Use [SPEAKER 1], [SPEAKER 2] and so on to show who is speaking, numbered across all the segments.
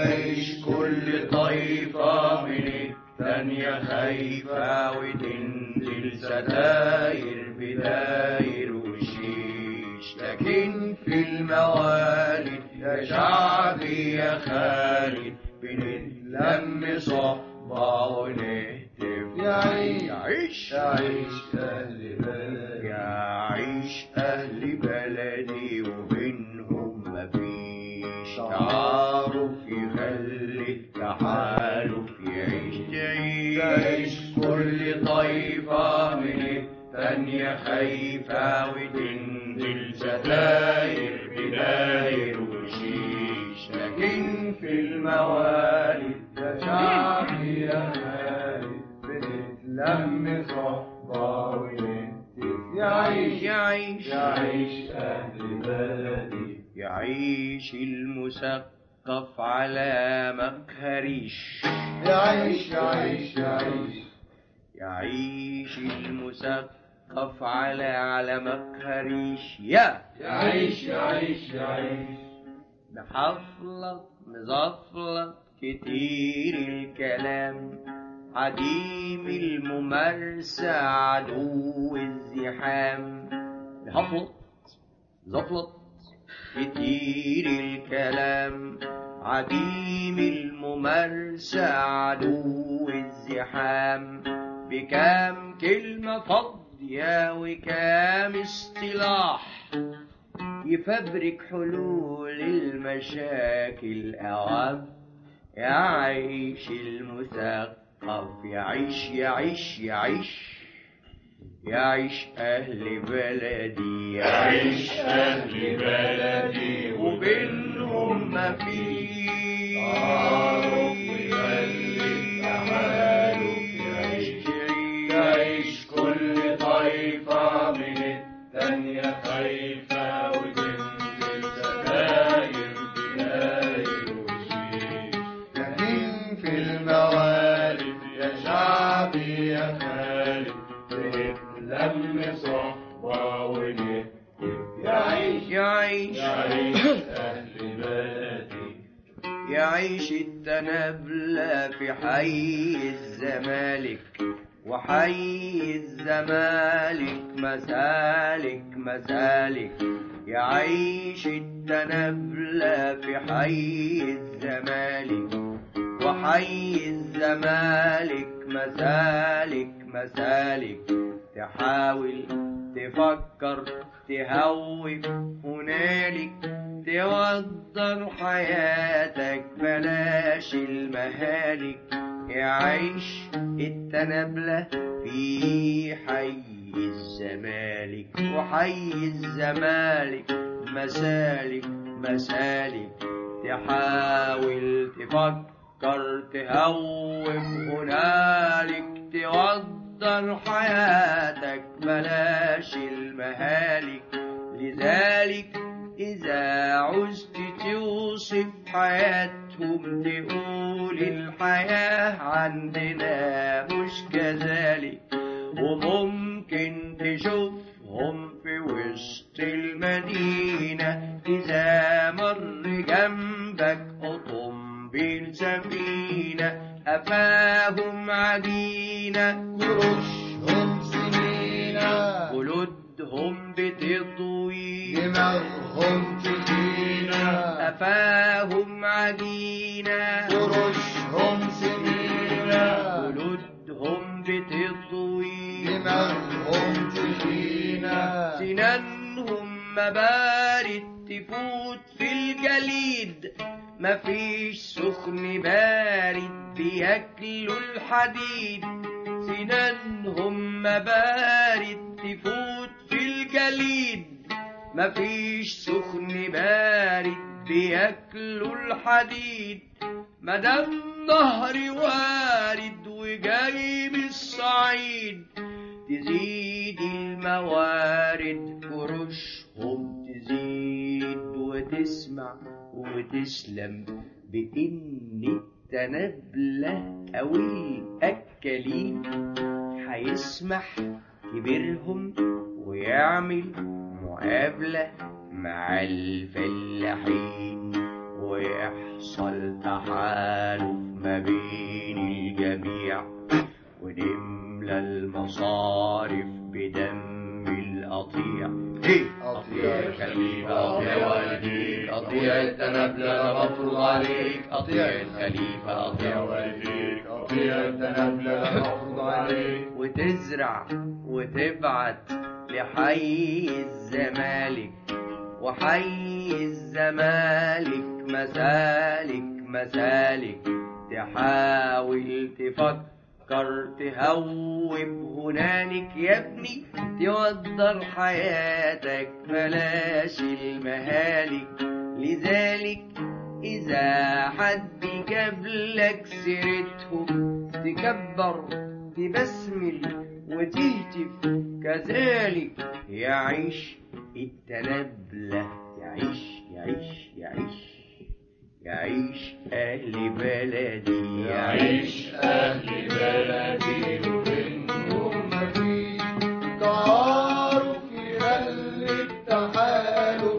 [SPEAKER 1] تعيش كل طائفة من التانية خايفة وتنزل ستاير بداير وشيش، لكن في الموالد يا شعبي يا خالد بنتلم صحبة ونهتف. يعيش أهل بلدي، يعيش أهل بلدي وبينهم مفيش تعارف يخلي التحالف يعيش. تعيش كل طائفة من التانية خايفة وتنزل ستاير بداير وشيش، لكن في الموالد يا شعبي يا خالد بنتلم صحبة ونهتف. يعيش أهل بلدي، يعيش المثقف على مقهريش. يعيش المثقف على مقهريش. يعيش محفلط مزفلط كتير الكلام، عديم الممارسة عدو الزحام. محفلط زفلط كتير الكلام، عديم الممارسة عدو الزحام. بكام كلمة فاضية وكام اصطلاح يفبرك حلول المشاكل أوام. يعيش المثقف، يعيش أهل بلدي، يعيش أهل بلدي وبينهم مفيش تعارف يخلي التحالف يعيش. تعيش كل طائفة من التانية خايفة وتنزل ستاير بداير وشيش، لكن في الموالد يا شعبي يا خالد بنتلم صحبة ونهتف. يعيش أهل بلدي، يعيش التنابلة في حي الزمالك وحي الزمالك مسالك. يعيش التنابلة في حي الزمالك وحي الزمالك مسالك. تحاول تفكر تهوف هنالك، توضر حياتك بلاش المهالك. يعيش التنابلة في حي الزمالك وحي الزمالك مسالك. تحاول تفكر تهوف هنالك، توضر حياتك بلاش المهالك. لذلك إذا عزت توصف حياتهم تقول الحياة عندنا مش كذلك. وممكن تشوفهم في وسط المدينة إذا مر جنبك أوتومبيل سفينة. أفاهم عجينة
[SPEAKER 2] ورشهم سنينة،
[SPEAKER 1] جلودهم بتطوي
[SPEAKER 2] دماغهم تخينة.
[SPEAKER 1] أفاهم عجينة
[SPEAKER 2] ورشهم سنينة،
[SPEAKER 1] جلودهم بتطوي
[SPEAKER 2] دماغهم تخينة.
[SPEAKER 1] سنانهم مبارد تفوت في الجليد، مفيش سخن بارد بياكلوا الحديد. سنانهم مبارد تفوت في الجليد، مفيش سخن بارد بياكلوا الحديد. مدام نهري وارد وجاي من الصعيد، تزيد الموارد فرشهم تزيد. وتسمع وتسلم بإن التنابلة أو الأكلين هيسمح كبيرهم ويعمل مقابلة مع الفلاحين. ويحصل تحالف ما بين الجميع، ونملى المصارف بدم القطيع.
[SPEAKER 2] قطيع الخليفة قطيع والديك، قطيع التنبلة مفروض عليك، قطيع الخليفة قطيع والديك، قطيع التنبلة مفروض عليك.
[SPEAKER 1] وتزرع وتبعت لحي الزمالك، وحي الزمالك مسالك تحاول تفكر تهوب هنالك. يا ابني تودر حياتك بلاش المهالك. لذلك إذا حد جابلك سيرتهم تكبر تبسمل وتهتف كذلك. يعيش التنبلة، يعيش أهل بلدي،
[SPEAKER 2] يعيش أهل بلدي ومنهم مفيش تعارف يخلي التحالف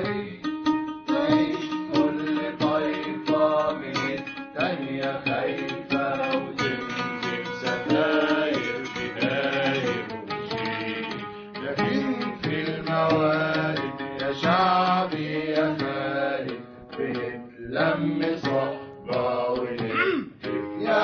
[SPEAKER 2] يعيش كل طائفة من التانية خايفة وتمسك ستاير بداير وشيك. لكن في الموارد يا شعبي يا خالد بنتلم صحبة ونهتف.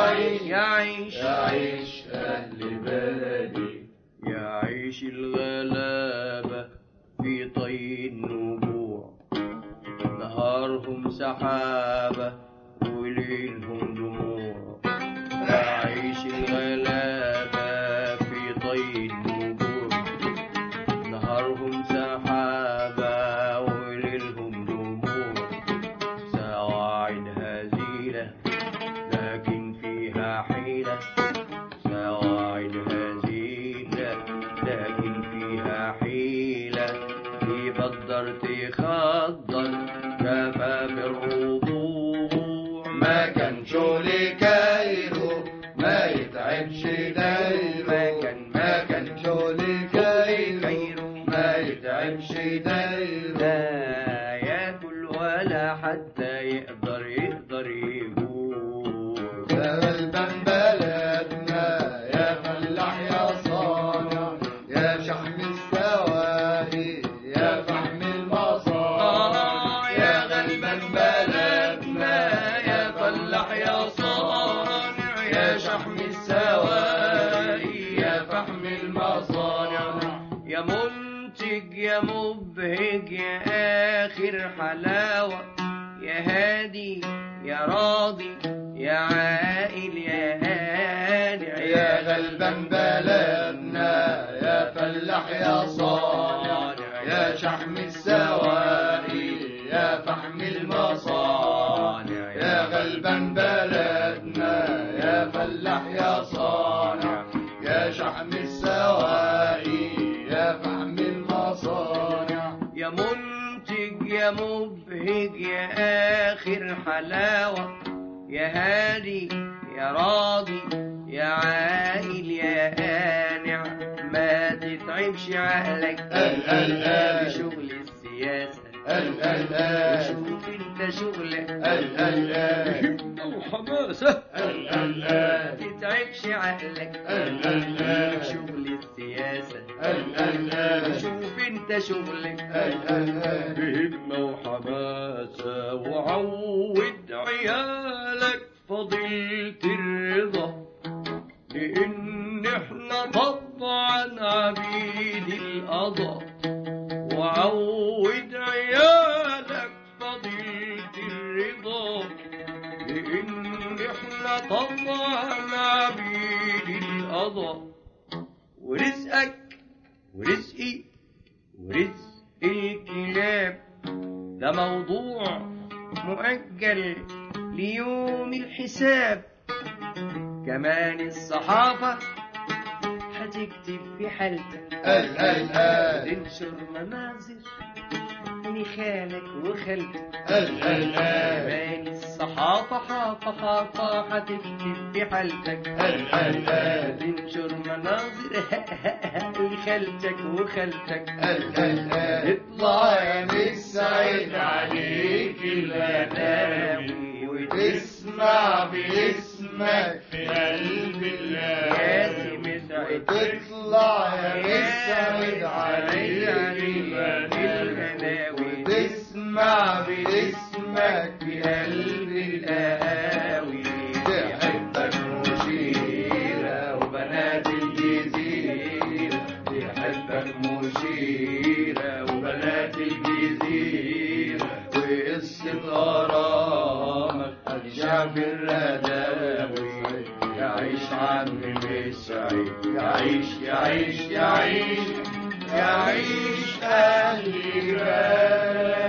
[SPEAKER 2] يعيش أهل بلدي،
[SPEAKER 1] يعيش الغلابة في طي النبوع، نهارهم سحابة وليلهم دموع. يعيش الغلابة في طي النبوع، نهارهم سحابة وليلهم دموع. سواعد هزيلة لكن فيها حيلة، سواعد هزيلة لكن فيها حيلة. تبدر تخضر شفاف الرضوع،
[SPEAKER 2] ما كان شغل كايرو ما يتعبش دايرو، ما كان شغل كايرو ما يتعبش دايرو.
[SPEAKER 1] لا ياكل ولا حتى يقدر يقول.
[SPEAKER 2] غلبان بلدنا يا فلاح يا صانع، يا شحم السواقي يا فحم المصانع. يا غلبان بلدنا يا فلاح يا صانع، يا شحم السواقي يا فحم المصانع.
[SPEAKER 1] يا منتج يا مبهج يا آخر حلاوة، يا هادي يا راضي يا عائل يا هانع.
[SPEAKER 2] يا غلبان بلدنا يا فلاح يا صانع، يا شحم السواقي يا فحم المصانع. يا غلبان بلدنا يا فلاح يا صانع، يا شحم السواقي يا فحم المصانع.
[SPEAKER 1] يا منتج يا مبهج يا آخر حلاوة، يا هادي يا راضي يا عائل يا هانع. ما تتعبش عقلك بشغل السياسة، شوف انت شغلك وحماسة. تتعبش عقلك بشغل السياسة، شوف انت شغلك بهمة وحماسة. وعود عيالك فضيلة الرضا، لان احنا طبعا عبيد القضاء. وعود عيالك فضيلة الرضا، لان احنا طبعا عبيد القضاء. ورزقك ورزقي ورزق الكلاب ده موضوع مؤجل ليوم الحساب. كمان الصحافة هتكتب في حالتك، تنشر مناظر من خالك وخالتك. كمان الصحافة حافة هتكتب في حالتك، تنشر مناظر خالتك وخالتك
[SPEAKER 2] اطلع يا مسعد عليك الغناوي وتسمع باسمك في قلب
[SPEAKER 1] يا مسعد
[SPEAKER 2] تطلع يا مسعد عليك
[SPEAKER 1] الغناوي
[SPEAKER 2] وتسمع باسمك في قلب القهاوي تحبك مشيرة وبنات الجزيرة تحبك مشيرة وبنات الجزيرة وقصة غرامك الشعب الرداوي يعيش عم مسعد يعيش يعيش يعيش يعيش أهل البلد